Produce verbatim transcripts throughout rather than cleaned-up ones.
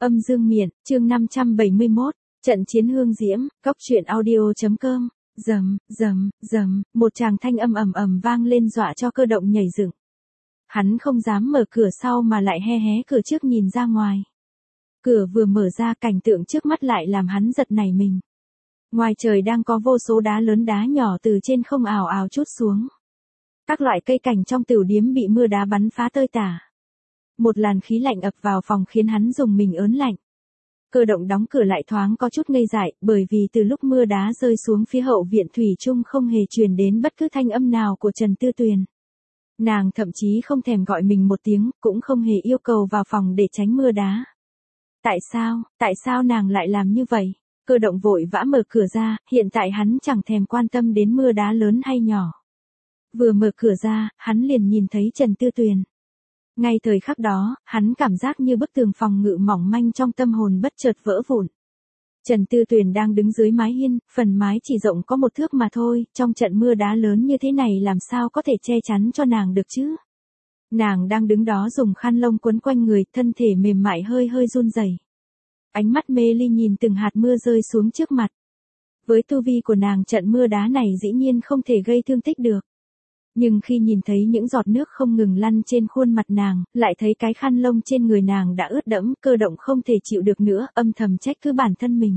Âm dương miện, chương năm trăm bảy mươi mốt, trận chiến hương diễm, góc truyện audio.com, rầm, rầm, rầm, một tràng thanh âm ầm ầm vang lên dọa cho Cơ Động nhảy dựng. Hắn không dám mở cửa sau mà lại hé hé cửa trước nhìn ra ngoài. Cửa vừa mở ra, cảnh tượng trước mắt lại làm hắn giật nảy mình. Ngoài trời đang có vô số đá lớn đá nhỏ từ trên không ào ào trút xuống. Các loại cây cảnh trong tửu điếm bị mưa đá bắn phá tơi tả. Một làn khí lạnh ập vào phòng khiến hắn rùng mình ớn lạnh. Cơ Động đóng cửa lại thoáng có chút ngây dại, bởi vì từ lúc mưa đá rơi xuống phía hậu viện thủy chung không hề truyền đến bất cứ thanh âm nào của Trần Tư Tuyền. Nàng thậm chí không thèm gọi mình một tiếng, cũng không hề yêu cầu vào phòng để tránh mưa đá. Tại sao, tại sao nàng lại làm như vậy? Cơ Động vội vã mở cửa ra, hiện tại hắn chẳng thèm quan tâm đến mưa đá lớn hay nhỏ. Vừa mở cửa ra, hắn liền nhìn thấy Trần Tư Tuyền. Ngay thời khắc đó, hắn cảm giác như bức tường phòng ngự mỏng manh trong tâm hồn bất chợt vỡ vụn. Trần Tư Tuyền đang đứng dưới mái hiên, phần mái chỉ rộng có một thước mà thôi, trong trận mưa đá lớn như thế này làm sao có thể che chắn cho nàng được chứ? Nàng đang đứng đó dùng khăn lông quấn quanh người, thân thể mềm mại hơi hơi run rẩy. Ánh mắt mê ly nhìn từng hạt mưa rơi xuống trước mặt. Với tu vi của nàng, trận mưa đá này dĩ nhiên không thể gây thương tích được. Nhưng khi nhìn thấy những giọt nước không ngừng lăn trên khuôn mặt nàng, lại thấy cái khăn lông trên người nàng đã ướt đẫm, Cơ Động không thể chịu được nữa, âm thầm trách cứ bản thân mình.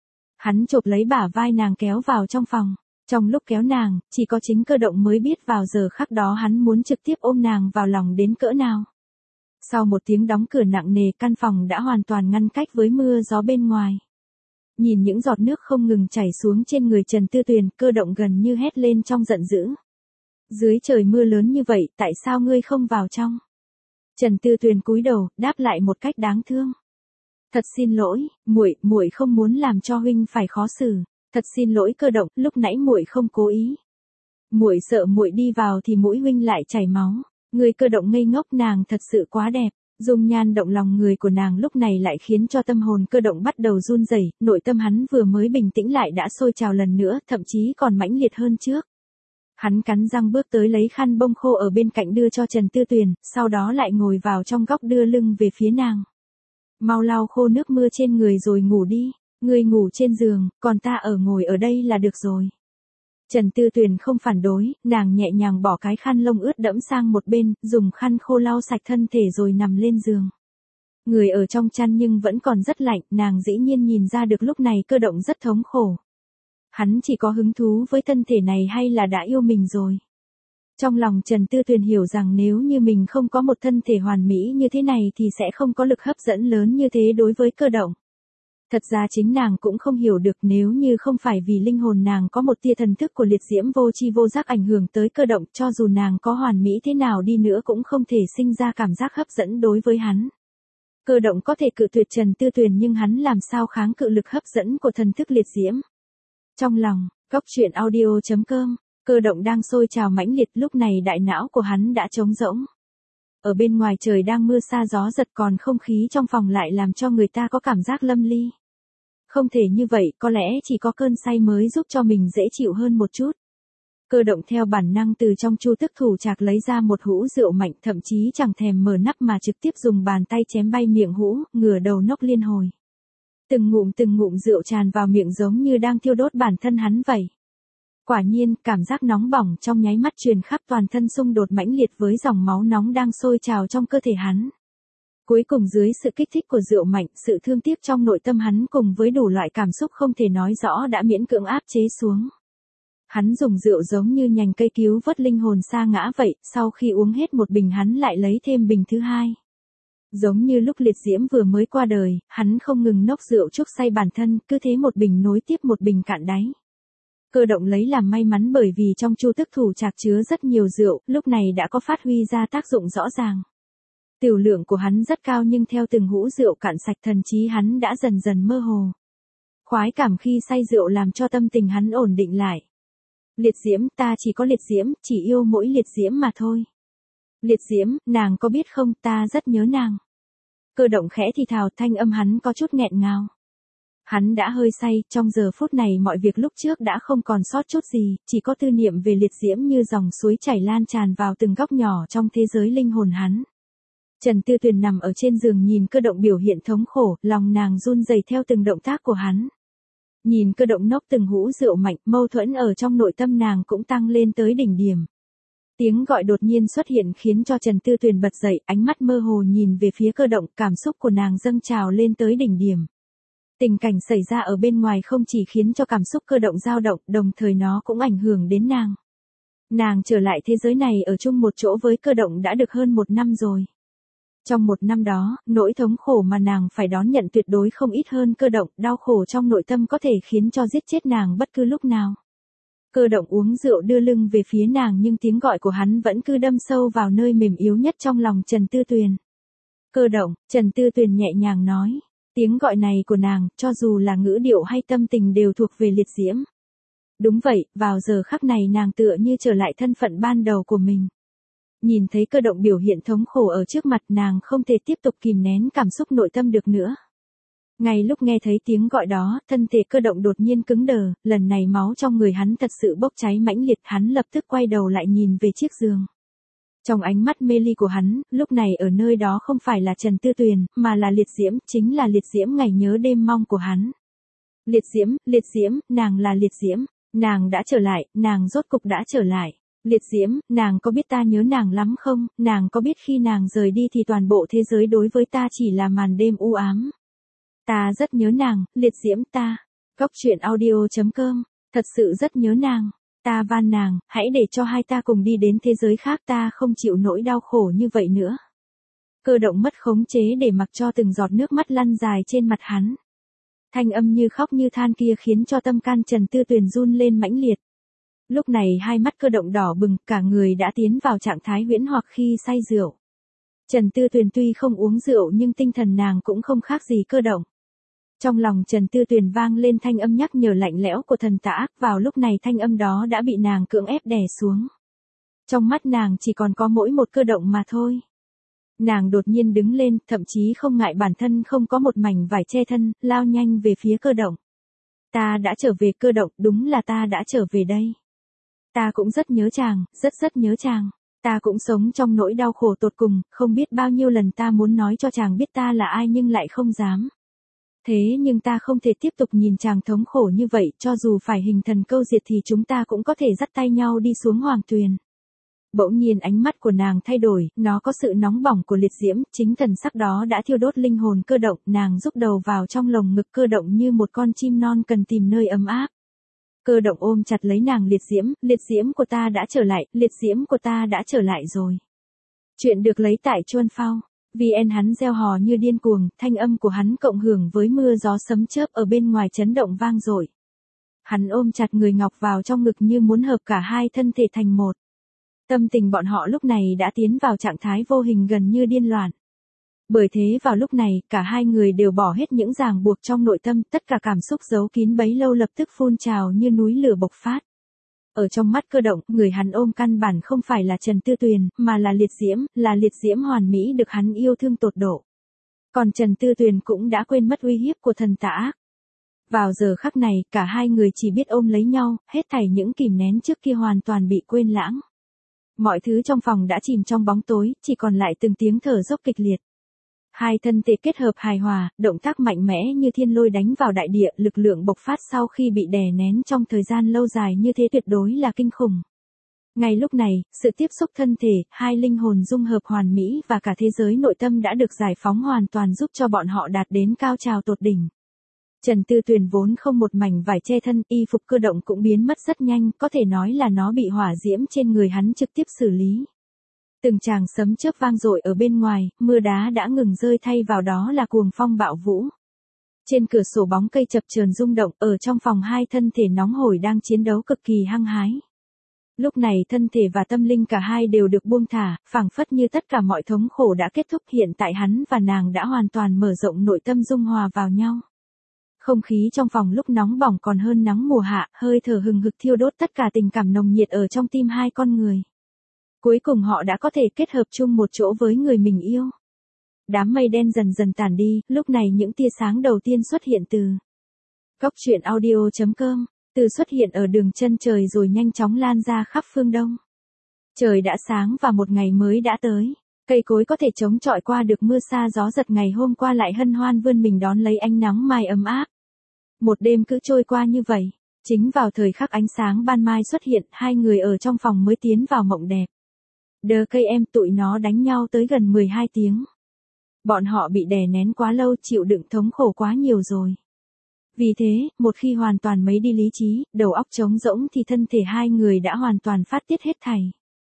Hắn chộp lấy bả vai nàng kéo vào trong phòng. Trong lúc kéo nàng, chỉ có chính Cơ Động mới biết vào giờ khắc đó hắn muốn trực tiếp ôm nàng vào lòng đến cỡ nào. Sau một tiếng đóng cửa nặng nề, căn phòng đã hoàn toàn ngăn cách với mưa gió bên ngoài. Nhìn những giọt nước không ngừng chảy xuống trên người Trần Tư Tuyền, Cơ Động gần như hét lên trong giận dữ. Dưới trời mưa lớn như vậy, tại sao ngươi không vào trong? Trần Tư Tuyền cúi đầu, đáp lại một cách đáng thương. Thật xin lỗi, muội, muội không muốn làm cho huynh phải khó xử. Thật xin lỗi Cơ Động, lúc nãy muội không cố ý. Muội sợ muội đi vào thì mũi huynh lại chảy máu. Người Cơ Động ngây ngốc, nàng thật sự quá đẹp. Dung nhan động lòng người của nàng lúc này lại khiến cho tâm hồn Cơ Động bắt đầu run rẩy, nội tâm hắn vừa mới bình tĩnh lại đã sôi trào lần nữa, thậm chí còn mãnh liệt hơn trước. Hắn cắn răng bước tới lấy khăn bông khô ở bên cạnh đưa cho Trần Tư Tuyền, sau đó lại ngồi vào trong góc đưa lưng về phía nàng. Mau lau khô nước mưa trên người rồi ngủ đi, ngươi ngủ trên giường, còn ta ở ngồi ở đây là được rồi. Trần Tư Tuyền không phản đối, nàng nhẹ nhàng bỏ cái khăn lông ướt đẫm sang một bên, dùng khăn khô lau sạch thân thể rồi nằm lên giường. Người ở trong chăn nhưng vẫn còn rất lạnh, nàng dĩ nhiên nhìn ra được lúc này Cơ Động rất thống khổ. Hắn chỉ có hứng thú với thân thể này hay là đã yêu mình rồi? Trong lòng Trần Tư Tuyền hiểu rằng nếu như mình không có một thân thể hoàn mỹ như thế này thì sẽ không có lực hấp dẫn lớn như thế đối với Cơ Động. Thật ra chính nàng cũng không hiểu được, nếu như không phải vì linh hồn nàng có một tia thần thức của liệt diễm vô tri vô giác ảnh hưởng tới Cơ Động, cho dù nàng có hoàn mỹ thế nào đi nữa cũng không thể sinh ra cảm giác hấp dẫn đối với hắn. Cơ Động có thể cự tuyệt Trần Tư Tuyền nhưng hắn làm sao kháng cự lực hấp dẫn của thần thức liệt diễm. Trong lòng, góc truyện audio.com, Cơ Động đang sôi trào mãnh liệt, lúc này đại não của hắn đã trống rỗng. Ở bên ngoài trời đang mưa sa gió giật, còn không khí trong phòng lại làm cho người ta có cảm giác lâm ly. Không thể như vậy, có lẽ chỉ có cơn say mới giúp cho mình dễ chịu hơn một chút. Cơ Động theo bản năng từ trong chu tức thủ trạc lấy ra một hũ rượu mạnh, thậm chí chẳng thèm mở nắp mà trực tiếp dùng bàn tay chém bay miệng hũ, ngửa đầu nốc liên hồi. Từng ngụm từng ngụm rượu tràn vào miệng giống như đang thiêu đốt bản thân hắn vậy. Quả nhiên, cảm giác nóng bỏng trong nháy mắt truyền khắp toàn thân, xung đột mãnh liệt với dòng máu nóng đang sôi trào trong cơ thể hắn. Cuối cùng dưới sự kích thích của rượu mạnh, sự thương tiếc trong nội tâm hắn cùng với đủ loại cảm xúc không thể nói rõ đã miễn cưỡng áp chế xuống. Hắn dùng rượu giống như nhành cây cứu vớt linh hồn sa ngã vậy, sau khi uống hết một bình hắn lại lấy thêm bình thứ hai. Giống như lúc liệt diễm vừa mới qua đời, hắn không ngừng nốc rượu chuốc say bản thân, cứ thế một bình nối tiếp một bình cạn đáy. Cơ Động lấy làm may mắn bởi vì trong chu tức thủ trạc chứa rất nhiều rượu, lúc này đã có phát huy ra tác dụng rõ ràng. Tiểu lượng của hắn rất cao nhưng theo từng hũ rượu cạn sạch, thần trí hắn đã dần dần mơ hồ. Khoái cảm khi say rượu làm cho tâm tình hắn ổn định lại. Liệt diễm, ta chỉ có liệt diễm, chỉ yêu mỗi liệt diễm mà thôi. Liệt diễm, nàng có biết không, ta rất nhớ nàng. Cơ Động khẽ thì thào, thanh âm hắn có chút nghẹn ngào. Hắn đã hơi say, trong giờ phút này mọi việc lúc trước đã không còn sót chút gì, chỉ có tư niệm về liệt diễm như dòng suối chảy lan tràn vào từng góc nhỏ trong thế giới linh hồn hắn. Trần Tư Tuyền nằm ở trên giường nhìn Cơ Động biểu hiện thống khổ, lòng nàng run rẩy theo từng động tác của hắn. Nhìn Cơ Động nốc từng hũ rượu mạnh, mâu thuẫn ở trong nội tâm nàng cũng tăng lên tới đỉnh điểm. Tiếng gọi đột nhiên xuất hiện khiến cho Trần Tư Tuyền bật dậy, ánh mắt mơ hồ nhìn về phía Cơ Động, cảm xúc của nàng dâng trào lên tới đỉnh điểm. Tình cảnh xảy ra ở bên ngoài không chỉ khiến cho cảm xúc Cơ Động dao động, đồng thời nó cũng ảnh hưởng đến nàng. Nàng trở lại thế giới này ở chung một chỗ với Cơ Động đã được hơn một năm rồi. Trong một năm đó, nỗi thống khổ mà nàng phải đón nhận tuyệt đối không ít hơn Cơ Động, đau khổ trong nội tâm có thể khiến cho giết chết nàng bất cứ lúc nào. Cơ Động uống rượu đưa lưng về phía nàng nhưng tiếng gọi của hắn vẫn cứ đâm sâu vào nơi mềm yếu nhất trong lòng Trần Tư Tuyền. Cơ Động, Trần Tư Tuyền nhẹ nhàng nói. Tiếng gọi này của nàng, cho dù là ngữ điệu hay tâm tình đều thuộc về liệt diễm. Đúng vậy, vào giờ khắc này nàng tựa như trở lại thân phận ban đầu của mình. Nhìn thấy Cơ Động biểu hiện thống khổ ở trước mặt nàng không thể tiếp tục kìm nén cảm xúc nội tâm được nữa. Ngay lúc nghe thấy tiếng gọi đó, thân thể Cơ Động đột nhiên cứng đờ, lần này máu trong người hắn thật sự bốc cháy mãnh liệt, hắn lập tức quay đầu lại nhìn về chiếc giường. Trong ánh mắt mê ly của hắn, lúc này ở nơi đó không phải là Trần Tư Tuyền, mà là liệt diễm, chính là liệt diễm ngày nhớ đêm mong của hắn. Liệt diễm, liệt diễm, nàng là liệt diễm, nàng đã trở lại, nàng rốt cục đã trở lại. Liệt diễm, nàng có biết ta nhớ nàng lắm không, nàng có biết khi nàng rời đi thì toàn bộ thế giới đối với ta chỉ là màn đêm u ám. Ta rất nhớ nàng, liệt diễm ta. Góc truyện audio chấm com, thật sự rất nhớ nàng. Ta van nàng, hãy để cho hai ta cùng đi đến thế giới khác, ta không chịu nỗi đau khổ như vậy nữa. Cơ Động mất khống chế để mặc cho từng giọt nước mắt lăn dài trên mặt hắn. Thanh âm như khóc như than kia khiến cho tâm can Trần Tư Tuyền run lên mãnh liệt. Lúc này hai mắt Cơ Động đỏ bừng, cả người đã tiến vào trạng thái huyễn hoặc khi say rượu. Trần Tư Tuyền tuy không uống rượu nhưng tinh thần nàng cũng không khác gì Cơ Động. Trong lòng Trần Tư Tuyền vang lên thanh âm nhắc nhở lạnh lẽo của thần tà ác, vào lúc này thanh âm đó đã bị nàng cưỡng ép đè xuống. Trong mắt nàng chỉ còn có mỗi một Cơ Động mà thôi. Nàng đột nhiên đứng lên, thậm chí không ngại bản thân không có một mảnh vải che thân, lao nhanh về phía Cơ Động. Ta đã trở về Cơ Động, đúng là ta đã trở về đây. Ta cũng rất nhớ chàng, rất rất nhớ chàng. Ta cũng sống trong nỗi đau khổ tột cùng, không biết bao nhiêu lần ta muốn nói cho chàng biết ta là ai nhưng lại không dám. Thế nhưng ta không thể tiếp tục nhìn chàng thống khổ như vậy, cho dù phải hình thần câu diệt thì chúng ta cũng có thể dắt tay nhau đi xuống hoàng tuyền. Bỗng nhiên ánh mắt của nàng thay đổi, nó có sự nóng bỏng của liệt diễm, chính thần sắc đó đã thiêu đốt linh hồn Cơ Động, nàng rúc đầu vào trong lồng ngực Cơ Động như một con chim non cần tìm nơi ấm áp. Cơ Động ôm chặt lấy nàng, liệt diễm, liệt diễm của ta đã trở lại, liệt diễm của ta đã trở lại rồi. Chuyện được lấy tại Chuan Phao. vê en hắn reo hò như điên cuồng, thanh âm của hắn cộng hưởng với mưa gió sấm chớp ở bên ngoài chấn động vang dội. Hắn ôm chặt người Ngọc vào trong ngực như muốn hợp cả hai thân thể thành một. Tâm tình bọn họ lúc này đã tiến vào trạng thái vô hình gần như điên loạn. Bởi thế vào lúc này, cả hai người đều bỏ hết những ràng buộc trong nội tâm, tất cả cảm xúc giấu kín bấy lâu lập tức phun trào như núi lửa bộc phát. Ở trong mắt Cơ Động, người hắn ôm căn bản không phải là Trần Tư Tuyền, mà là liệt diễm, là liệt diễm hoàn mỹ được hắn yêu thương tột độ. Còn Trần Tư Tuyền cũng đã quên mất uy hiếp của thần tà ác. Vào giờ khắc này, cả hai người chỉ biết ôm lấy nhau, hết thảy những kìm nén trước kia hoàn toàn bị quên lãng. Mọi thứ trong phòng đã chìm trong bóng tối, chỉ còn lại từng tiếng thở dốc kịch liệt. Hai thân thể kết hợp hài hòa, động tác mạnh mẽ như thiên lôi đánh vào đại địa, lực lượng bộc phát sau khi bị đè nén trong thời gian lâu dài như thế tuyệt đối là kinh khủng. Ngay lúc này, sự tiếp xúc thân thể, hai linh hồn dung hợp hoàn mỹ và cả thế giới nội tâm đã được giải phóng hoàn toàn giúp cho bọn họ đạt đến cao trào tột đỉnh. Trần Tư Tuyền vốn không một mảnh vải che thân, y phục Cơ Động cũng biến mất rất nhanh, có thể nói là nó bị hỏa diễm trên người hắn trực tiếp xử lý. Từng tràng sấm chớp vang dội ở bên ngoài, mưa đá đã ngừng rơi thay vào đó là cuồng phong bạo vũ. Trên cửa sổ bóng cây chập chờn rung động, ở trong phòng hai thân thể nóng hổi đang chiến đấu cực kỳ hăng hái. Lúc này thân thể và tâm linh cả hai đều được buông thả, phảng phất như tất cả mọi thống khổ đã kết thúc, hiện tại hắn và nàng đã hoàn toàn mở rộng nội tâm dung hòa vào nhau. Không khí trong phòng lúc nóng bỏng còn hơn nắng mùa hạ, hơi thở hừng hực thiêu đốt tất cả tình cảm nồng nhiệt ở trong tim hai con người. Cuối cùng họ đã có thể kết hợp chung một chỗ với người mình yêu. Đám mây đen dần dần tản đi, lúc này những tia sáng đầu tiên xuất hiện từ góc truyện audio chấm com, từ xuất hiện ở đường chân trời rồi nhanh chóng lan ra khắp phương Đông. Trời đã sáng và một ngày mới đã tới. Cây cối có thể chống chọi qua được mưa sa gió giật ngày hôm qua lại hân hoan vươn mình đón lấy ánh nắng mai ấm áp. Một đêm cứ trôi qua như vậy. Chính vào thời khắc ánh sáng ban mai xuất hiện, hai người ở trong phòng mới tiến vào mộng đẹp. Đờ cây em tụi nó đánh nhau tới gần mười hai tiếng. Bọn họ bị đè nén quá lâu, chịu đựng thống khổ quá nhiều rồi. Vì thế, một khi hoàn toàn mấy đi lý trí, đầu óc trống rỗng thì thân thể hai người đã hoàn toàn phát tiết hết thảy.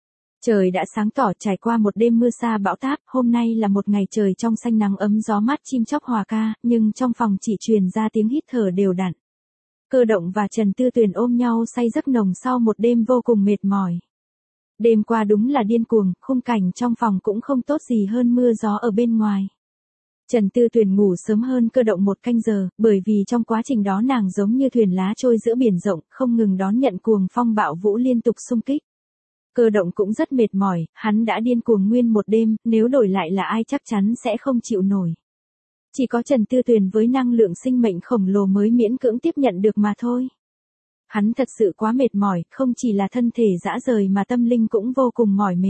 Trời đã sáng tỏ, trải qua một đêm mưa sa bão táp, hôm nay là một ngày trời trong xanh nắng ấm gió mát chim chóc hòa ca, nhưng trong phòng chỉ truyền ra tiếng hít thở đều đặn. Cơ Động và Trần Tư Tuyền ôm nhau say giấc nồng sau một đêm vô cùng mệt mỏi. Đêm qua đúng là điên cuồng, khung cảnh trong phòng cũng không tốt gì hơn mưa gió ở bên ngoài. Trần Tư Tuyền ngủ sớm hơn Cơ Động một canh giờ, bởi vì trong quá trình đó nàng giống như thuyền lá trôi giữa biển rộng, không ngừng đón nhận cuồng phong bạo vũ liên tục xung kích. Cơ Động cũng rất mệt mỏi, hắn đã điên cuồng nguyên một đêm, nếu đổi lại là ai chắc chắn sẽ không chịu nổi. Chỉ có Trần Tư Tuyền với năng lượng sinh mệnh khổng lồ mới miễn cưỡng tiếp nhận được mà thôi. Hắn thật sự quá mệt mỏi, không chỉ là thân thể rã rời mà tâm linh cũng vô cùng mỏi mệt.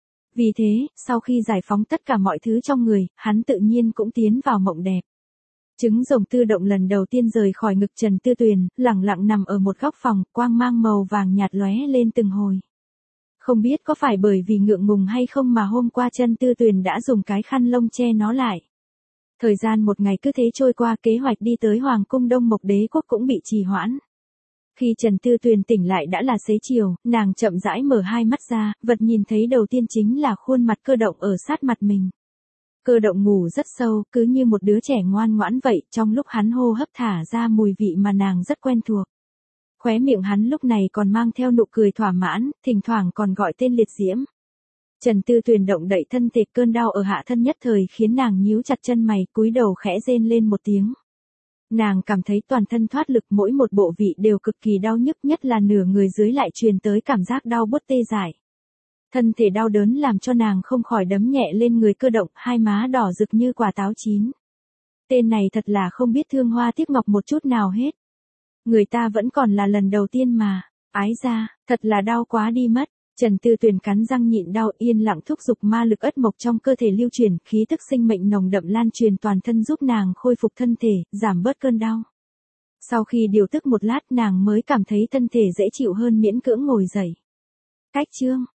Vì thế, sau khi giải phóng tất cả mọi thứ trong người, hắn tự nhiên cũng tiến vào mộng đẹp. Trứng rồng Tư Động lần đầu tiên rời khỏi ngực Trần Tư Tuyền, lẳng lặng nằm ở một góc phòng, quang mang màu vàng nhạt lóe lên từng hồi. Không biết có phải bởi vì ngượng ngùng hay không mà hôm qua Trần Tư Tuyền đã dùng cái khăn lông che nó lại. Thời gian một ngày cứ thế trôi qua, kế hoạch đi tới Hoàng cung Đông Mộc Đế quốc cũng bị trì hoãn. Khi Trần Tư Tuyền tỉnh lại đã là xế chiều, nàng chậm rãi mở hai mắt ra, vật nhìn thấy đầu tiên chính là khuôn mặt Cơ Động ở sát mặt mình. Cơ Động ngủ rất sâu, cứ như một đứa trẻ ngoan ngoãn vậy, trong lúc hắn hô hấp thả ra mùi vị mà nàng rất quen thuộc. Khóe miệng hắn lúc này còn mang theo nụ cười thỏa mãn, thỉnh thoảng còn gọi tên liệt diễm. Trần Tư Tuyền động đậy thân thể, cơn đau ở hạ thân nhất thời khiến nàng nhíu chặt chân mày, cúi đầu khẽ rên lên một tiếng. Nàng cảm thấy toàn thân thoát lực, mỗi một bộ vị đều cực kỳ đau nhức, nhất là nửa người dưới lại truyền tới cảm giác đau buốt tê dại. Thân thể đau đớn làm cho nàng không khỏi đấm nhẹ lên người Cơ Động, hai má đỏ rực như quả táo chín. Tên này thật là không biết thương hoa tiếc ngọc một chút nào hết. Người ta vẫn còn là lần đầu tiên mà, ái ra, thật là đau quá đi mất. Trần Tư Tuyền cắn răng nhịn đau, yên lặng thúc giục ma lực ất mộc trong cơ thể lưu truyền, khí tức sinh mệnh nồng đậm lan truyền toàn thân giúp nàng khôi phục thân thể, giảm bớt cơn đau. Sau khi điều tức một lát nàng mới cảm thấy thân thể dễ chịu hơn, miễn cưỡng ngồi dậy. Cách chương